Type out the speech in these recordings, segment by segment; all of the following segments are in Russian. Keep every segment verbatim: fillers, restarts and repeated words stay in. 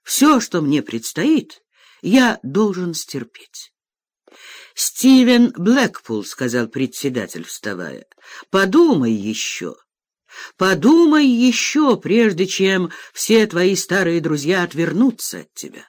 Все, что мне предстоит, я должен стерпеть. «Стивен Блэкпул», — сказал председатель, вставая, — «подумай еще, подумай еще, прежде чем все твои старые друзья отвернутся от тебя».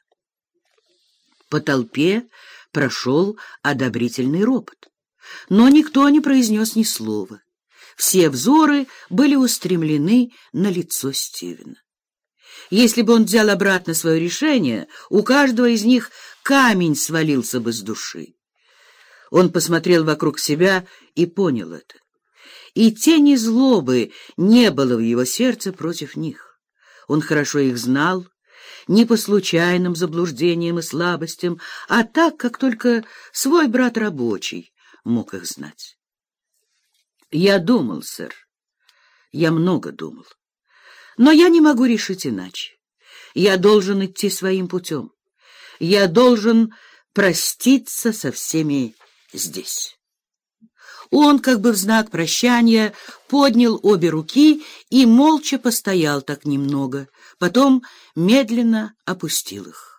По толпе прошел одобрительный ропот, но никто не произнес ни слова. Все взоры были устремлены на лицо Стивена. Если бы он взял обратно свое решение, у каждого из них камень свалился бы с души. Он посмотрел вокруг себя и понял это. И тени злобы не было в его сердце против них. Он хорошо их знал, не по случайным заблуждениям и слабостям, а так, как только свой брат рабочий мог их знать. «Я думал, сэр, я много думал, но я не могу решить иначе. Я должен идти своим путем. Я должен проститься со всеми здесь». Он, как бы в знак прощания, поднял обе руки и молча постоял так немного, потом медленно опустил их.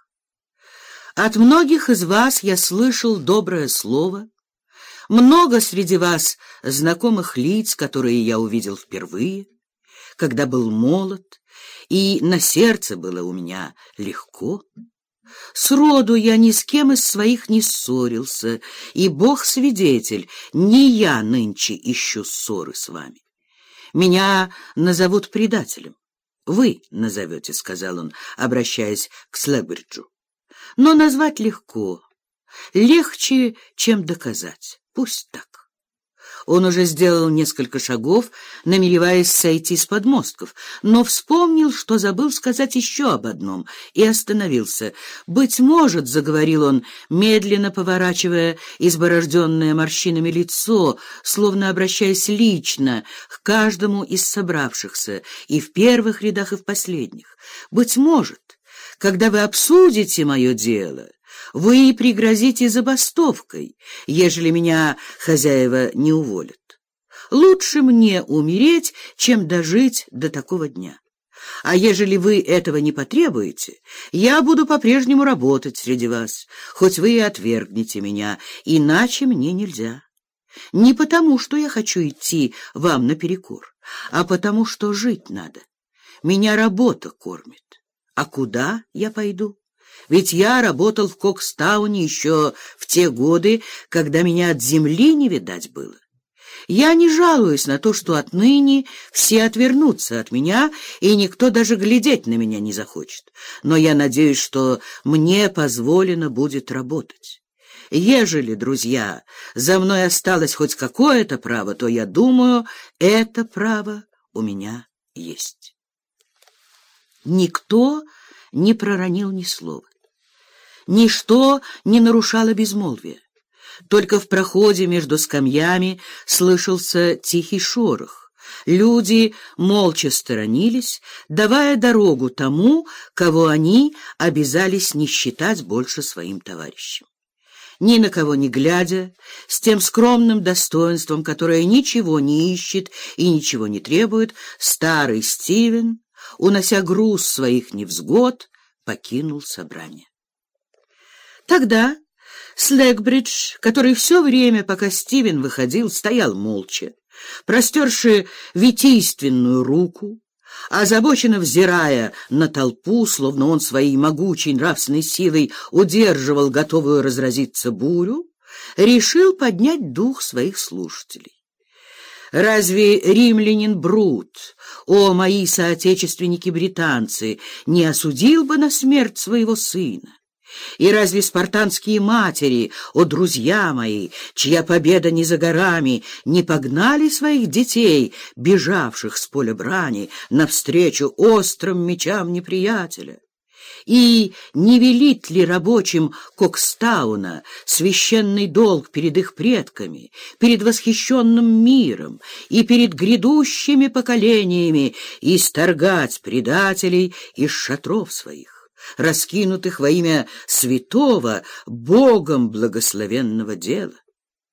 «От многих из вас я слышал доброе слово, много среди вас знакомых лиц, которые я увидел впервые, когда был молод, и на сердце было у меня легко. Сроду я ни с кем из своих не ссорился, и Бог свидетель, не я нынче ищу ссоры с вами. Меня назовут предателем. Вы назовете, — сказал он, обращаясь к Слэгбриджу. Но назвать легко, легче, чем доказать. Пусть так. Он уже сделал несколько шагов, намереваясь сойти с подмостков, но вспомнил, что забыл сказать еще об одном, и остановился. «Быть может, — заговорил он, медленно поворачивая изборожденное морщинами лицо, словно обращаясь лично к каждому из собравшихся, и в первых рядах, и в последних, — быть может, когда вы обсудите мое дело, вы пригрозите забастовкой, ежели меня хозяева не уволят. Лучше мне умереть, чем дожить до такого дня. А ежели вы этого не потребуете, я буду по-прежнему работать среди вас, хоть вы и отвергнете меня, иначе мне нельзя. Не потому, что я хочу идти вам наперекор, а потому, что жить надо. Меня работа кормит. А куда я пойду? Ведь я работал в Кокстауне еще в те годы, когда меня от земли не видать было. Я не жалуюсь на то, что отныне все отвернутся от меня, и никто даже глядеть на меня не захочет. Но я надеюсь, что мне позволено будет работать. Ежели, друзья, за мной осталось хоть какое-то право, то, я думаю, это право у меня есть». Никто не проронил ни слова. Ничто не нарушало безмолвия. Только в проходе между скамьями слышался тихий шорох. Люди молча сторонились, давая дорогу тому, кого они обязались не считать больше своим товарищем. Ни на кого не глядя, с тем скромным достоинством, которое ничего не ищет и ничего не требует, старый Стивен, унося груз своих невзгод, покинул собрание. Тогда Слэгбридж, который все время, пока Стивен выходил, стоял молча, простерши витийственную руку, озабоченно взирая на толпу, словно он своей могучей нравственной силой удерживал готовую разразиться бурю, решил поднять дух своих слушателей. Разве римлянин Брут, о, мои соотечественники-британцы, не осудил бы на смерть своего сына? И разве спартанские матери, о, друзья мои, чья победа не за горами, не погнали своих детей, бежавших с поля брани, навстречу острым мечам неприятеля? И не велит ли рабочим Кокстауна священный долг перед их предками, перед восхищенным миром и перед грядущими поколениями исторгать предателей из шатров своих, раскинутых во имя святого, Богом благословенного дела?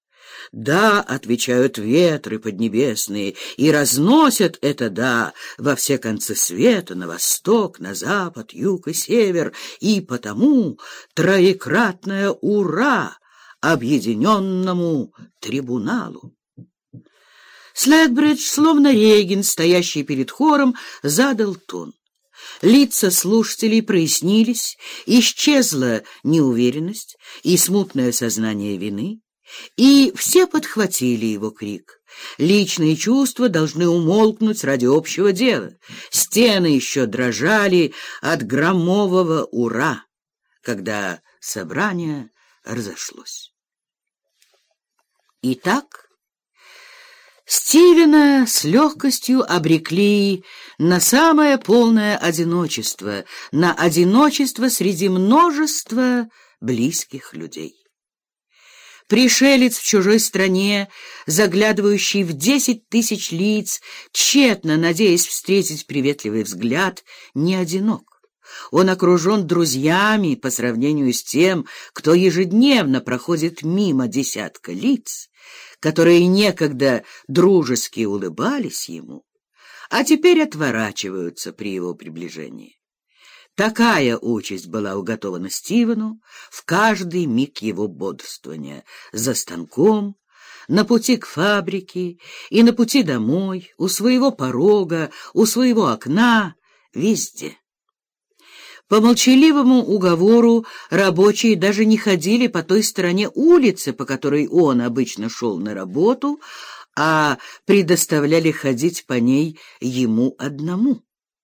«Да», — отвечают ветры поднебесные, и разносят это «да» во все концы света, на восток, на запад, юг и север, и потому троекратное «Ура» объединенному трибуналу. Слетбридж, словно регент, стоящий перед хором, задал тон. Лица слушателей прояснились, исчезла неуверенность и смутное сознание вины, и все подхватили его крик. Личные чувства должны умолкнуть ради общего дела. Стены еще дрожали от громового «Ура», когда собрание разошлось. Итак, Стивена с легкостью обрекли на самое полное одиночество, на одиночество среди множества близких людей. Пришелец в чужой стране, заглядывающий в десять тысяч лиц, тщетно надеясь встретить приветливый взгляд, не одинок. Он окружен друзьями по сравнению с тем, кто ежедневно проходит мимо десятка лиц, которые некогда дружески улыбались ему, а теперь отворачиваются при его приближении. Такая участь была уготована Стивену в каждый миг его бодрствования: за станком, на пути к фабрике и на пути домой, у своего порога, у своего окна, везде. По молчаливому уговору рабочие даже не ходили по той стороне улицы, по которой он обычно шел на работу, а предоставляли ходить по ней ему одному.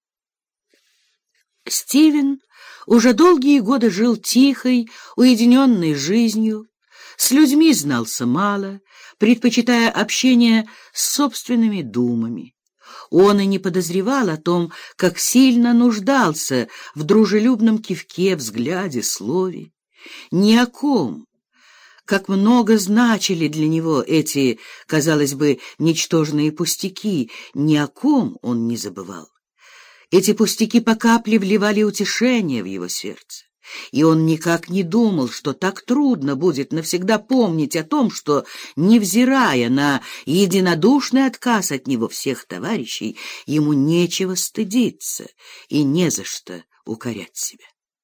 Стивен уже долгие годы жил тихой, уединенной жизнью, с людьми знался мало, предпочитая общение с собственными думами. Он и не подозревал о том, как сильно нуждался в дружелюбном кивке, взгляде, слове. Ни о ком. Как много значили для него эти, казалось бы, ничтожные пустяки, ни о ком он не забывал. Эти пустяки по капле вливали утешение в его сердце. И он никак не думал, что так трудно будет навсегда помнить о том, что, невзирая на единодушный отказ от него всех товарищей, ему нечего стыдиться и не за что укорять себя.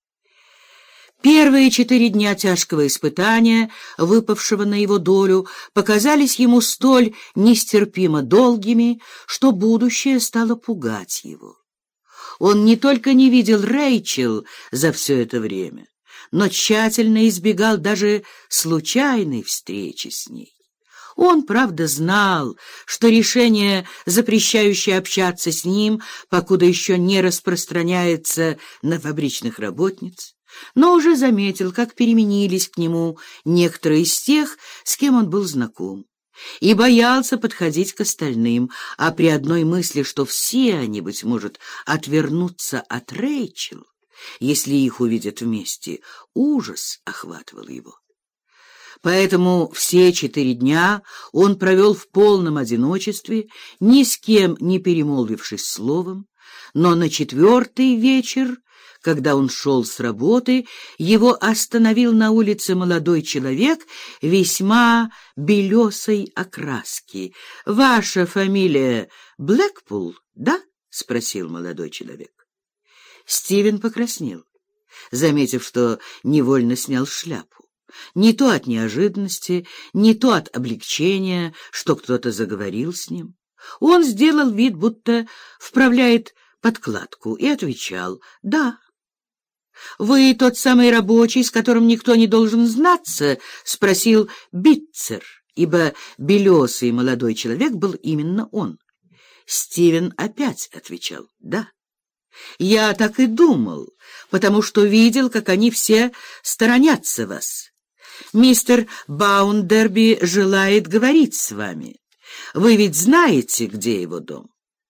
Первые четыре дня тяжкого испытания, выпавшего на его долю, показались ему столь нестерпимо долгими, что будущее стало пугать его. Он не только не видел Рэйчел за все это время, но тщательно избегал даже случайной встречи с ней. Он, правда, знал, что решение, запрещающее общаться с ним, покуда еще не распространяется на фабричных работниц, но уже заметил, как переменились к нему некоторые из тех, с кем он был знаком, и боялся подходить к остальным, а при одной мысли, что все они, быть может, отвернутся от Рэйчел, если их увидят вместе, ужас охватывал его. Поэтому все четыре дня он провел в полном одиночестве, ни с кем не перемолвившись словом, но на четвертый вечер, когда он шел с работы, его остановил на улице молодой человек весьма белесой окраски. «Ваша фамилия Блэкпул, да?» — спросил молодой человек. Стивен покраснел, заметив, что невольно снял шляпу. Не то от неожиданности, не то от облегчения, что кто-то заговорил с ним. Он сделал вид, будто вправляет подкладку, и отвечал «да». «Вы тот самый рабочий, с которым никто не должен знаться?» — спросил Битцер, ибо белесый молодой человек был именно он. Стивен опять отвечал «да». «Я так и думал, потому что видел, как они все сторонятся вас. Мистер Баундерби желает говорить с вами. Вы ведь знаете, где его дом?»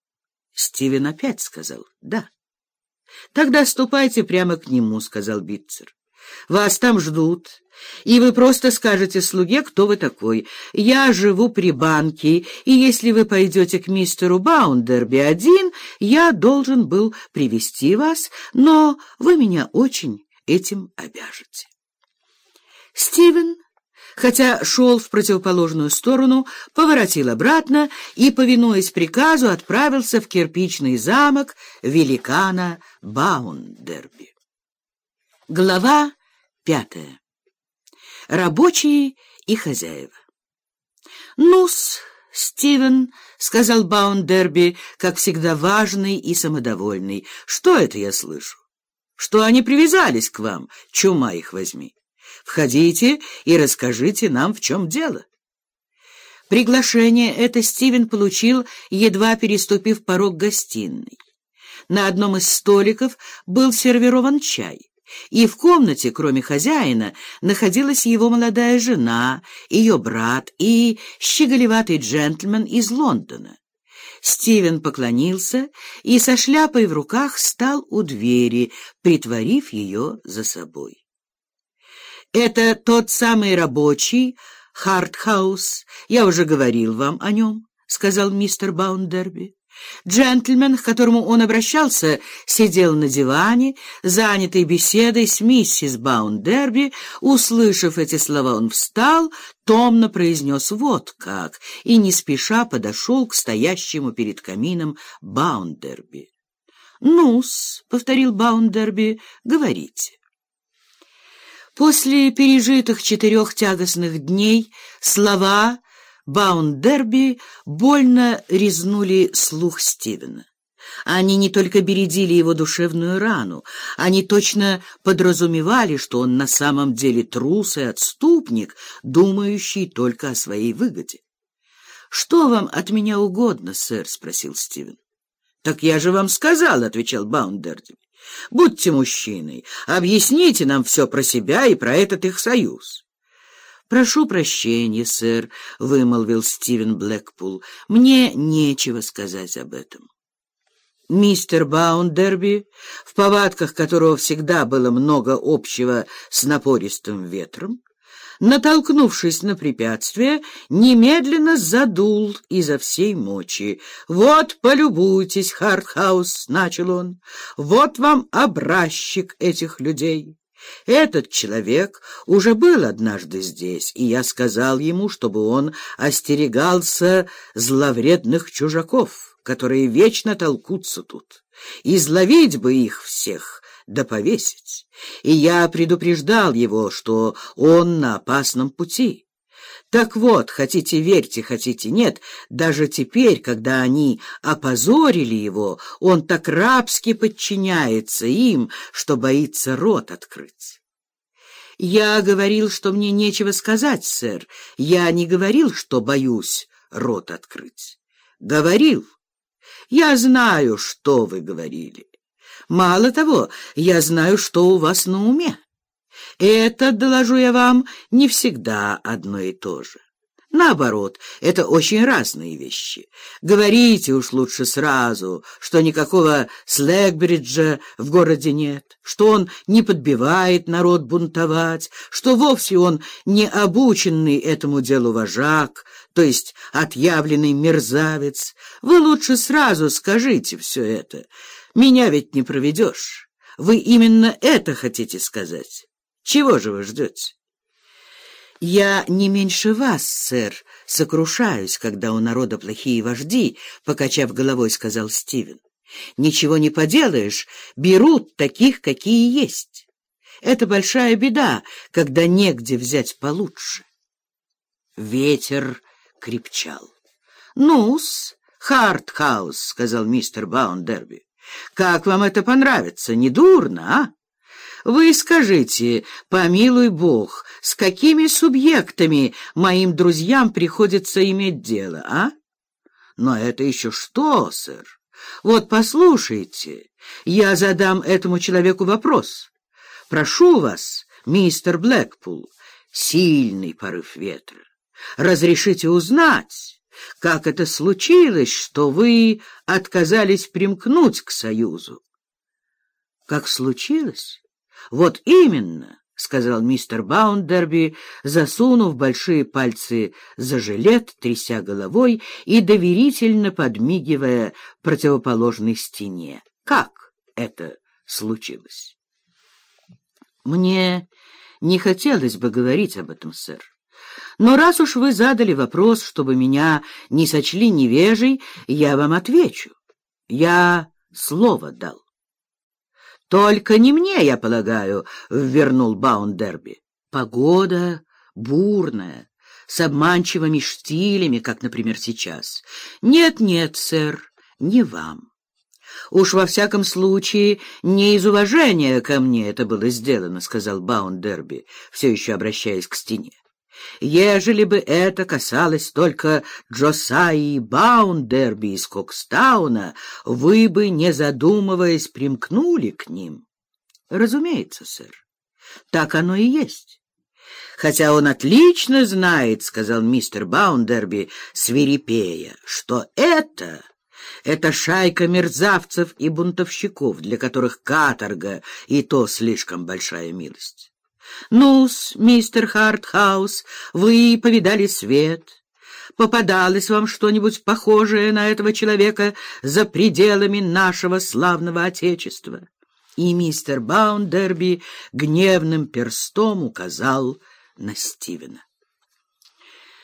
Стивен опять сказал «да». «Тогда ступайте прямо к нему», — сказал Битцер. «Вас там ждут, и вы просто скажете слуге, кто вы такой. Я живу при банке, и если вы пойдете к мистеру Баундерби один, я должен был привести вас, но вы меня очень этим обяжете». Стивен, хотя шел в противоположную сторону, поворотил обратно и, повинуясь приказу, отправился в кирпичный замок великана Баундерби. Глава пятая. Рабочие и хозяева. «Ну-с, Стивен, — сказал Баундерби, как всегда важный и самодовольный, — что это я слышу? Что они привязались к вам, чума их возьми. Входите и расскажите нам, в чем дело». Приглашение это Стивен получил, едва переступив порог гостиной. На одном из столиков был сервирован чай, и в комнате, кроме хозяина, находилась его молодая жена, ее брат и щеголеватый джентльмен из Лондона. Стивен поклонился и со шляпой в руках стал у двери, притворив ее за собой. «Это тот самый рабочий Хартхаус, я уже говорил вам о нем», — сказал мистер Баундерби. Джентльмен, к которому он обращался, сидел на диване, занятый беседой с миссис Баундерби. Услышав эти слова, он встал, томно произнес «вот как» и не спеша подошел к стоящему перед камином Баундерби. «Ну-с», — повторил Баундерби, — «говорите». После пережитых четырех тягостных дней слова Баундерби больно резнули слух Стивена. Они не только бередили его душевную рану, они точно подразумевали, что он на самом деле трус и отступник, думающий только о своей выгоде. «Что вам от меня угодно, сэр?» — спросил Стивен. «Так я же вам сказал», — отвечал Баундерби. «Будьте мужчиной, объясните нам все про себя и про этот их союз». «Прошу прощения, сэр», — вымолвил Стивен Блэкпул, — «мне нечего сказать об этом». Мистер Баундерби, в повадках которого всегда было много общего с напористым ветром, натолкнувшись на препятствие, немедленно задул изо всей мочи. «Вот, полюбуйтесь, Хартхаус», — начал он, — «вот вам образчик этих людей». Этот человек уже был однажды здесь, и я сказал ему, чтобы он остерегался зловредных чужаков, которые вечно толкутся тут. Изловить бы их всех, да повесить. И я предупреждал его, что он на опасном пути. Так вот, хотите верьте, хотите нет, даже теперь, когда они опозорили его, он так рабски подчиняется им, что боится рот открыть. Я говорил, что мне нечего сказать, сэр. Я не говорил, что боюсь рот открыть. Говорил. Я знаю, что вы говорили. Мало того, я знаю, что у вас на уме. Это, доложу я вам, не всегда одно и то же. Наоборот, это очень разные вещи. Говорите уж лучше сразу, что никакого Слэгбриджа в городе нет, что он не подбивает народ бунтовать, что вовсе он не обученный этому делу вожак, то есть отъявленный мерзавец. Вы лучше сразу скажите все это. Меня ведь не проведешь. Вы именно это хотите сказать. Чего же вы ждете? «Я не меньше вас, сэр, сокрушаюсь, когда у народа плохие вожди», — покачав головой, сказал Стивен. «Ничего не поделаешь, берут таких, какие есть. Это большая беда, когда негде взять получше». Ветер крепчал. «Ну-с, Хартхаус», — сказал мистер Баундерби, — «как вам это понравится? Недурно, а? Вы скажите, помилуй Бог, с какими субъектами моим друзьям приходится иметь дело, а? Но это еще что, сэр? Вот послушайте, я задам этому человеку вопрос. Прошу вас, мистер Блэкпул, сильный порыв ветра, разрешите узнать, как это случилось, что вы отказались примкнуть к союзу? Как случилось? Вот именно, — сказал мистер Баундерби, засунув большие пальцы за жилет, тряся головой и доверительно подмигивая противоположной стене. Как это случилось? Мне не хотелось бы говорить об этом, сэр. Но раз уж вы задали вопрос, чтобы меня не сочли невежей, я вам отвечу. Я слово дал. — Только не мне, я полагаю, — ввернул Баундерби. — Погода бурная, с обманчивыми штилями, как, например, сейчас. Нет, нет, сэр, не вам. Уж во всяком случае не из уважения ко мне это было сделано, — сказал Баундерби, все еще обращаясь к стене. Ежели бы это касалось только Джосаи Баундерби из Кокстауна, вы бы, не задумываясь, примкнули к ним. Разумеется, сэр, так оно и есть. Хотя он отлично знает, — сказал мистер Баундерби, свирепея, — что это... Это шайка мерзавцев и бунтовщиков, для которых каторга и то слишком большая милость. Ну-с, мистер Хартхаус, вы повидали свет. Попадалось вам что-нибудь похожее на этого человека за пределами нашего славного Отечества? И мистер Баундерби гневным перстом указал на Стивена.